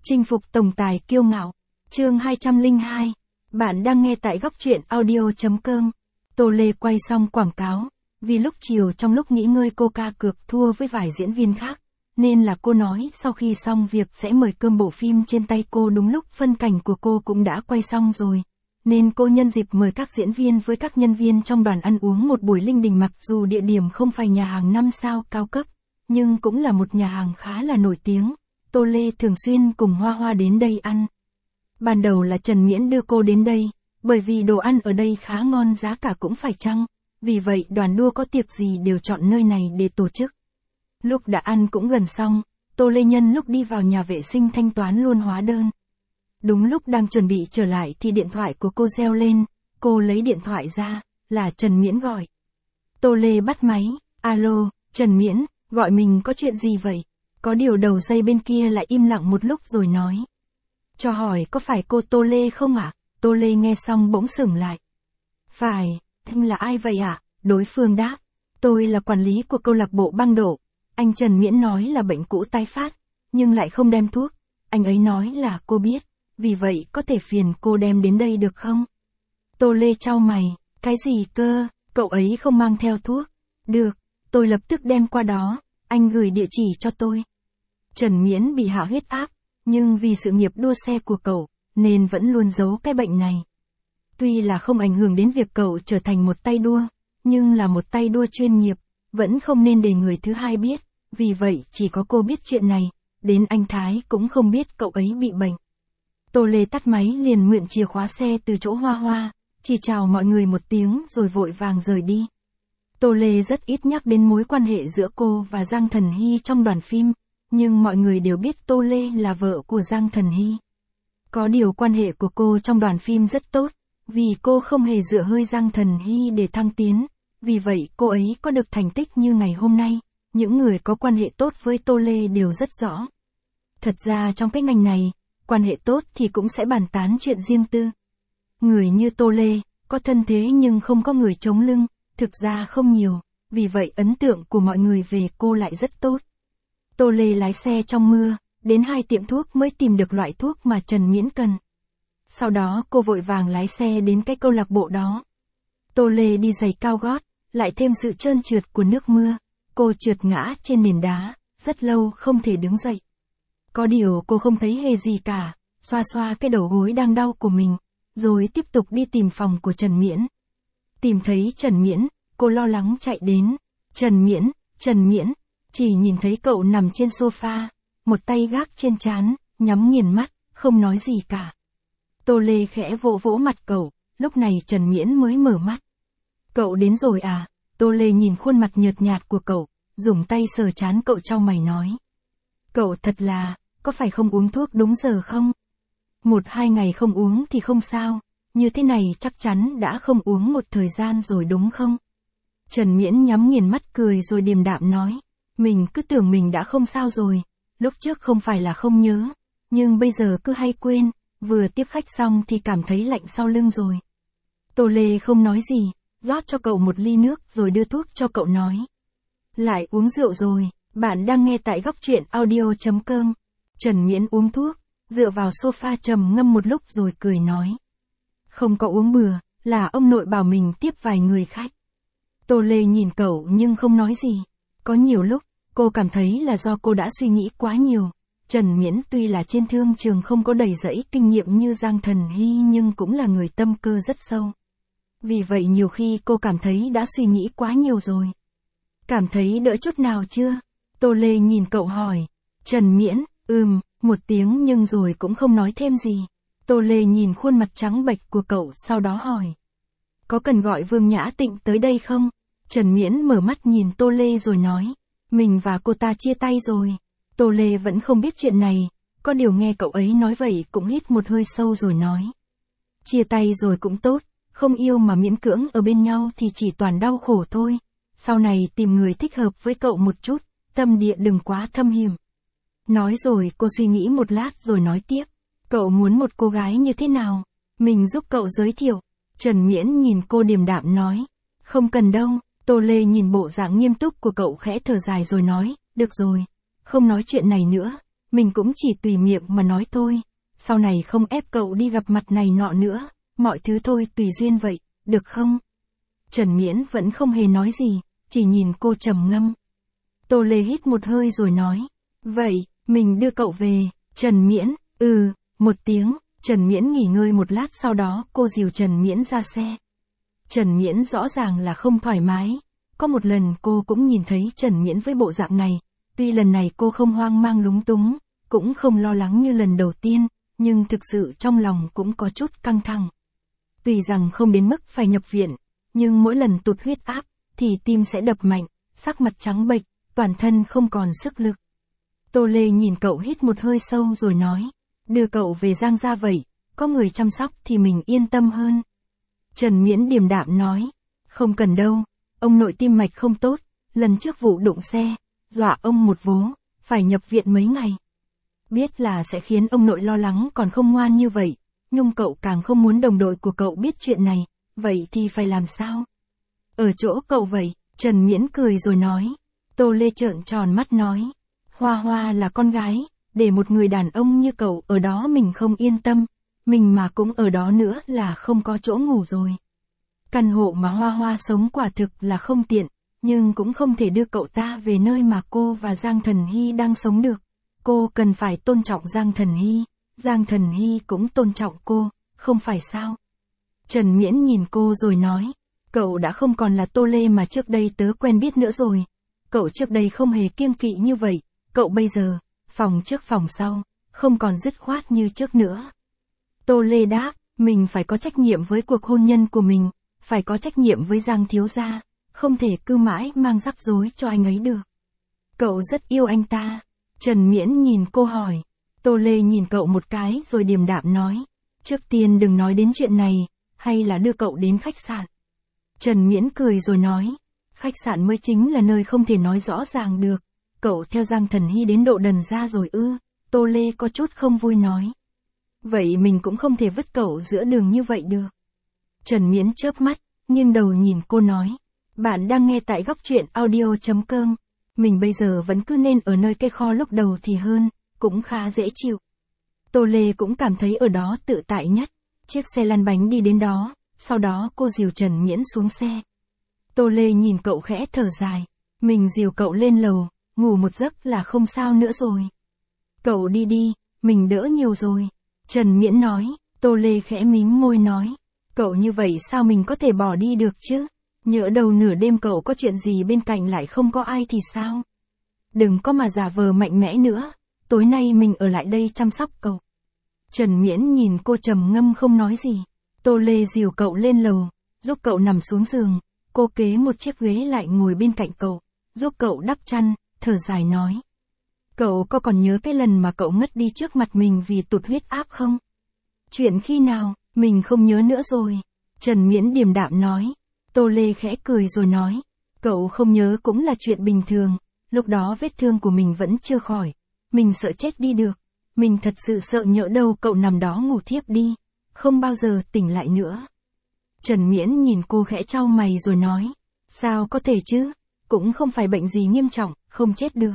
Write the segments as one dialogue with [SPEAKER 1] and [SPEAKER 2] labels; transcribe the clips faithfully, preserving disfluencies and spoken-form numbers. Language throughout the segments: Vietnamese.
[SPEAKER 1] Chinh phục tổng tài kiêu ngạo. Chương hai trăm lẻ hai. Bạn đang nghe tại góc truyện audio chấm com. Tô Lê quay xong quảng cáo. Vì lúc chiều trong lúc nghỉ ngơi cô ca cược thua với vài diễn viên khác, nên là cô nói sau khi xong việc sẽ mời cơm bộ phim trên tay cô. Đúng lúc phân cảnh của cô cũng đã quay xong rồi, nên cô nhân dịp mời các diễn viên với các nhân viên trong đoàn ăn uống một buổi linh đình. Mặc dù địa điểm không phải nhà hàng năm sao cao cấp, nhưng cũng là một nhà hàng khá là nổi tiếng. Tô Lê thường xuyên cùng Hoa Hoa đến đây ăn. Ban đầu là Trần Miễn đưa cô đến đây, bởi vì đồ ăn ở đây khá ngon, giá cả cũng phải chăng. Vì vậy đoàn đua có tiệc gì đều chọn nơi này để tổ chức. Lúc đã ăn cũng gần xong, Tô Lê nhân lúc đi vào nhà vệ sinh thanh toán luôn hóa đơn. Đúng lúc đang chuẩn bị trở lại thì điện thoại của cô reo lên, cô lấy điện thoại ra, là Trần Miễn gọi. Tô Lê bắt máy, alo, Trần Miễn, gọi mình có chuyện gì vậy? Có điều đầu dây bên kia lại im lặng một lúc rồi nói. Cho hỏi có phải cô Tô Lê không ạ? À? Tô Lê nghe xong bỗng sửng lại. Phải, anh là ai vậy ạ? À? Đối phương đáp. Tôi là quản lý của câu lạc bộ băng độ. Anh Trần Miễn nói là bệnh cũ tái phát, nhưng lại không đem thuốc. Anh ấy nói là cô biết, vì vậy có thể phiền cô đem đến đây được không? Tô Lê chau mày, cái gì cơ, cậu ấy không mang theo thuốc. Được, tôi lập tức đem qua đó, anh gửi địa chỉ cho tôi. Trần Miễn bị hạ huyết áp, nhưng vì sự nghiệp đua xe của cậu, nên vẫn luôn giấu cái bệnh này. Tuy là không ảnh hưởng đến việc cậu trở thành một tay đua, nhưng là một tay đua chuyên nghiệp, vẫn không nên để người thứ hai biết, vì vậy chỉ có cô biết chuyện này, đến anh Thái cũng không biết cậu ấy bị bệnh. Tô Lê tắt máy liền mượn chìa khóa xe từ chỗ Hoa Hoa, chỉ chào mọi người một tiếng rồi vội vàng rời đi. Tô Lê rất ít nhắc đến mối quan hệ giữa cô và Giang Thần Hy trong đoàn phim, nhưng mọi người đều biết Tô Lê là vợ của Giang Thần Hy. Có điều quan hệ của cô trong đoàn phim rất tốt, vì cô không hề dựa hơi Giang Thần Hy để thăng tiến, vì vậy cô ấy có được thành tích như ngày hôm nay. Những người có quan hệ tốt với Tô Lê đều rất rõ. Thật ra trong cái ngành này, quan hệ tốt thì cũng sẽ bàn tán chuyện riêng tư. Người như Tô Lê, có thân thế nhưng không có người chống lưng, thực ra không nhiều, vì vậy ấn tượng của mọi người về cô lại rất tốt. Tô Lê lái xe trong mưa, đến hai tiệm thuốc mới tìm được loại thuốc mà Trần Miễn cần. Sau đó cô vội vàng lái xe đến cái câu lạc bộ đó. Tô Lê đi giày cao gót, lại thêm sự trơn trượt của nước mưa. Cô trượt ngã trên nền đá, rất lâu không thể đứng dậy. Có điều cô không thấy hề gì cả, xoa xoa cái đầu gối đang đau của mình, rồi tiếp tục đi tìm phòng của Trần Miễn. Tìm thấy Trần Miễn, cô lo lắng chạy đến. Trần Miễn, Trần Miễn, chỉ nhìn thấy cậu nằm trên sofa, một tay gác trên trán, nhắm nghiền mắt, không nói gì cả. Tô Lê khẽ vỗ vỗ mặt cậu, lúc này Trần Miễn mới mở mắt. Cậu đến rồi à? Tô Lê nhìn khuôn mặt nhợt nhạt của cậu, dùng tay sờ trán cậu chau mày nói. Cậu thật là, có phải không uống thuốc đúng giờ không? Một hai ngày không uống thì không sao, như thế này chắc chắn đã không uống một thời gian rồi đúng không? Trần Miễn nhắm nghiền mắt cười rồi điềm đạm nói. Mình cứ tưởng mình đã không sao rồi, lúc trước không phải là không nhớ, nhưng bây giờ cứ hay quên, vừa tiếp khách xong thì cảm thấy lạnh sau lưng rồi. Tô Lê không nói gì, rót cho cậu một ly nước rồi đưa thuốc cho cậu nói. Lại uống rượu rồi, bạn đang nghe tại góc truyện audio chấm com. Trần Miễn uống thuốc, dựa vào sofa trầm ngâm một lúc rồi cười nói. Không có uống bừa, là ông nội bảo mình tiếp vài người khách. Tô Lê nhìn cậu nhưng không nói gì. Có nhiều lúc, cô cảm thấy là do cô đã suy nghĩ quá nhiều. Trần Miễn tuy là trên thương trường không có đầy rẫy kinh nghiệm như Giang Thần Hy nhưng cũng là người tâm cơ rất sâu. Vì vậy nhiều khi cô cảm thấy đã suy nghĩ quá nhiều rồi. Cảm thấy đỡ chút nào chưa? Tô Lê nhìn cậu hỏi. Trần Miễn, ừm, một tiếng nhưng rồi cũng không nói thêm gì. Tô Lê nhìn khuôn mặt trắng bệch của cậu sau đó hỏi. Có cần gọi Vương Nhã Tịnh tới đây không? Trần Miễn mở mắt nhìn Tô Lê rồi nói. Mình và cô ta chia tay rồi. Tô Lê vẫn không biết chuyện này, có điều nghe cậu ấy nói vậy cũng hít một hơi sâu rồi nói. Chia tay rồi cũng tốt, không yêu mà miễn cưỡng ở bên nhau thì chỉ toàn đau khổ thôi. Sau này tìm người thích hợp với cậu một chút, tâm địa đừng quá thâm hiểm. Nói rồi cô suy nghĩ một lát rồi nói tiếp. Cậu muốn một cô gái như thế nào? Mình giúp cậu giới thiệu. Trần Miễn nhìn cô điềm đạm nói. Không cần đâu. Tô Lê nhìn bộ dạng nghiêm túc của cậu khẽ thở dài rồi nói. Được rồi, không nói chuyện này nữa. mình cũng chỉ tùy miệng mà nói thôi, sau này không ép cậu đi gặp mặt này nọ nữa, mọi thứ thôi tùy duyên vậy, được không? Trần Miễn vẫn không hề nói gì, chỉ nhìn cô trầm ngâm. Tô Lê hít một hơi rồi nói, vậy, mình đưa cậu về. Trần Miễn, ừ, một tiếng, Trần Miễn nghỉ ngơi một lát, sau đó cô dìu Trần Miễn ra xe. Trần Miễn rõ ràng là không thoải mái, có một lần cô cũng nhìn thấy Trần Miễn với bộ dạng này, tuy lần này cô không hoang mang lúng túng, cũng không lo lắng như lần đầu tiên, nhưng thực sự trong lòng cũng có chút căng thẳng. Tuy rằng không đến mức phải nhập viện, nhưng mỗi lần tụt huyết áp, thì tim sẽ đập mạnh, sắc mặt trắng bệch, toàn thân không còn sức lực. Tô Lê nhìn cậu hít một hơi sâu rồi nói, đưa cậu về Giang gia vậy, có người chăm sóc thì mình yên tâm hơn. Trần Miễn điềm đạm nói, không cần đâu, ông nội tim mạch không tốt, lần trước vụ đụng xe, dọa ông một vố, phải nhập viện mấy ngày. Biết là sẽ khiến ông nội lo lắng còn không ngoan như vậy, nhưng cậu càng không muốn đồng đội của cậu biết chuyện này, vậy thì phải làm sao? Ở chỗ cậu vậy, Trần Miễn cười rồi nói. Tô Lê trợn tròn mắt nói, Hoa Hoa là con gái, để một người đàn ông như cậu ở đó mình không yên tâm, mình mà cũng ở đó nữa là không có chỗ ngủ rồi. Căn hộ mà Hoa Hoa sống quả thực là không tiện, nhưng cũng không thể đưa cậu ta về nơi mà cô và Giang Thần Hy đang sống được. Cô cần phải tôn trọng Giang Thần Hy, Giang Thần Hy cũng tôn trọng cô, không phải sao? Trần Miễn nhìn cô rồi nói, cậu đã không còn là Tô Lê mà trước đây tớ quen biết nữa rồi. Cậu trước đây không hề kiêng kỵ như vậy, cậu bây giờ, phòng trước phòng sau, không còn dứt khoát như trước nữa. Tô Lê đáp, mình phải có trách nhiệm với cuộc hôn nhân của mình, phải có trách nhiệm với Giang thiếu gia, không thể cứ mãi mang rắc rối cho anh ấy được. Cậu rất yêu anh ta. Trần Miễn nhìn cô hỏi. Tô Lê nhìn cậu một cái rồi điềm đạm nói, trước tiên đừng nói đến chuyện này, hay là đưa cậu đến khách sạn. Trần Miễn cười rồi nói, khách sạn mới chính là nơi không thể nói rõ ràng được. Cậu theo Giang Thần Hy đến độ đần ra rồi ư? Tô Lê có chút không vui nói. Vậy mình cũng không thể vứt cậu giữa đường như vậy được. Trần Miễn chớp mắt, nghiêng đầu nhìn cô nói, bạn đang nghe tại góc truyện audio chấm com. Mình bây giờ vẫn cứ nên ở nơi cây kho lúc đầu thì hơn, cũng khá dễ chịu. Tô Lê cũng cảm thấy ở đó tự tại nhất. Chiếc xe lăn bánh đi đến đó, sau đó cô dìu Trần Miễn xuống xe. Tô Lê nhìn cậu khẽ thở dài, mình dìu cậu lên lầu, ngủ một giấc là không sao nữa rồi. Cậu đi đi, mình đỡ nhiều rồi. Trần Miễn nói. Tô Lê khẽ mím môi nói, cậu như vậy sao mình có thể bỏ đi được chứ? Nhỡ đầu nửa đêm cậu có chuyện gì bên cạnh lại không có ai thì sao? Đừng có mà giả vờ mạnh mẽ nữa, tối nay mình ở lại đây chăm sóc cậu. Trần Miễn nhìn cô trầm ngâm không nói gì. Tô Lê dìu cậu lên lầu, giúp cậu nằm xuống giường, cô kế một chiếc ghế lại ngồi bên cạnh cậu, giúp cậu đắp chăn, thở dài nói. Cậu có còn nhớ cái lần mà cậu ngất đi trước mặt mình vì tụt huyết áp không? Chuyện khi nào, mình không nhớ nữa rồi. Trần Miễn điềm đạm nói. Tô Lê khẽ cười rồi nói, cậu không nhớ cũng là chuyện bình thường, lúc đó vết thương của mình vẫn chưa khỏi, mình sợ chết đi được, mình thật sự sợ nhỡ đâu cậu nằm đó ngủ thiếp đi, không bao giờ tỉnh lại nữa. Trần Miễn nhìn cô khẽ chau mày rồi nói, sao có thể chứ, cũng không phải bệnh gì nghiêm trọng, không chết được.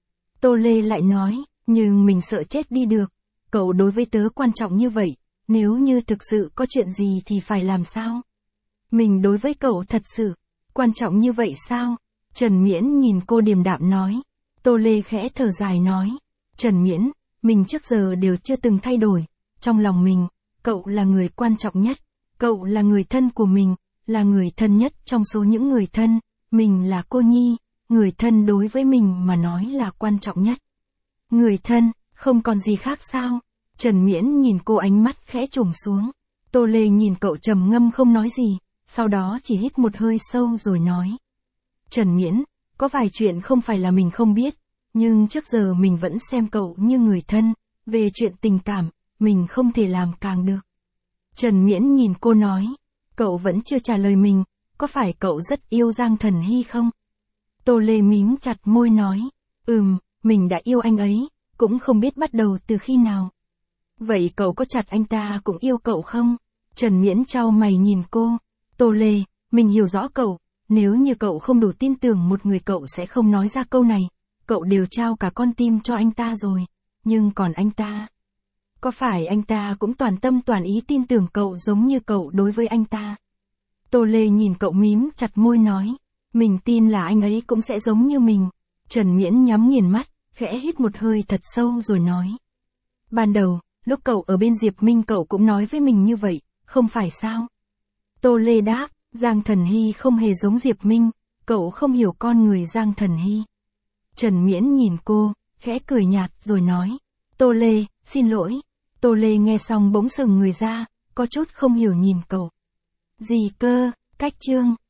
[SPEAKER 1] Tô Lê lại nói, nhưng mình sợ chết đi được, cậu đối với tớ quan trọng như vậy, nếu như thực sự có chuyện gì thì phải làm sao? Mình đối với cậu thật sự quan trọng như vậy sao? Trần Miễn nhìn cô điềm đạm nói. Tô Lê khẽ thở dài nói. Trần Miễn, mình trước giờ đều chưa từng thay đổi. Trong lòng mình, cậu là người quan trọng nhất. Cậu là người thân của mình, là người thân nhất trong số những người thân. Mình là cô nhi, người thân đối với mình mà nói là quan trọng nhất. Người thân, không còn gì khác sao? Trần Miễn nhìn cô ánh mắt khẽ trùng xuống. Tô Lê nhìn cậu trầm ngâm không nói gì. Sau đó chỉ hít một hơi sâu rồi nói. Trần Miễn, có vài chuyện không phải là mình không biết, nhưng trước giờ mình vẫn xem cậu như người thân, về chuyện tình cảm, mình không thể làm càng được. Trần Miễn nhìn cô nói, cậu vẫn chưa trả lời mình, có phải cậu rất yêu Giang Thần Hy không? Tô Lê mím chặt môi nói, ừm, mình đã yêu anh ấy, cũng không biết bắt đầu từ khi nào. Vậy cậu có chặt anh ta cũng yêu cậu không? Trần Miễn chau mày nhìn cô. Tô Lê, mình hiểu rõ cậu, nếu như cậu không đủ tin tưởng một người cậu sẽ không nói ra câu này, cậu đều trao cả con tim cho anh ta rồi. nhưng còn anh ta? Có phải anh ta cũng toàn tâm toàn ý tin tưởng cậu giống như cậu đối với anh ta? Tô Lê nhìn cậu mím chặt môi nói. Mình tin là anh ấy cũng sẽ giống như mình. Trần Miễn nhắm nghiền mắt, khẽ hít một hơi thật sâu rồi nói. Ban đầu, lúc cậu ở bên Diệp Minh cậu cũng nói với mình như vậy, không phải sao? Tô Lê đáp, Giang Thần Hy không hề giống Diệp Minh, cậu không hiểu con người Giang Thần Hy. Trần Miễn nhìn cô, khẽ cười nhạt rồi nói. Tô Lê, xin lỗi. Tô Lê nghe xong bỗng sừng người ra, có chút không hiểu nhìn cậu. Gì cơ, cách chương.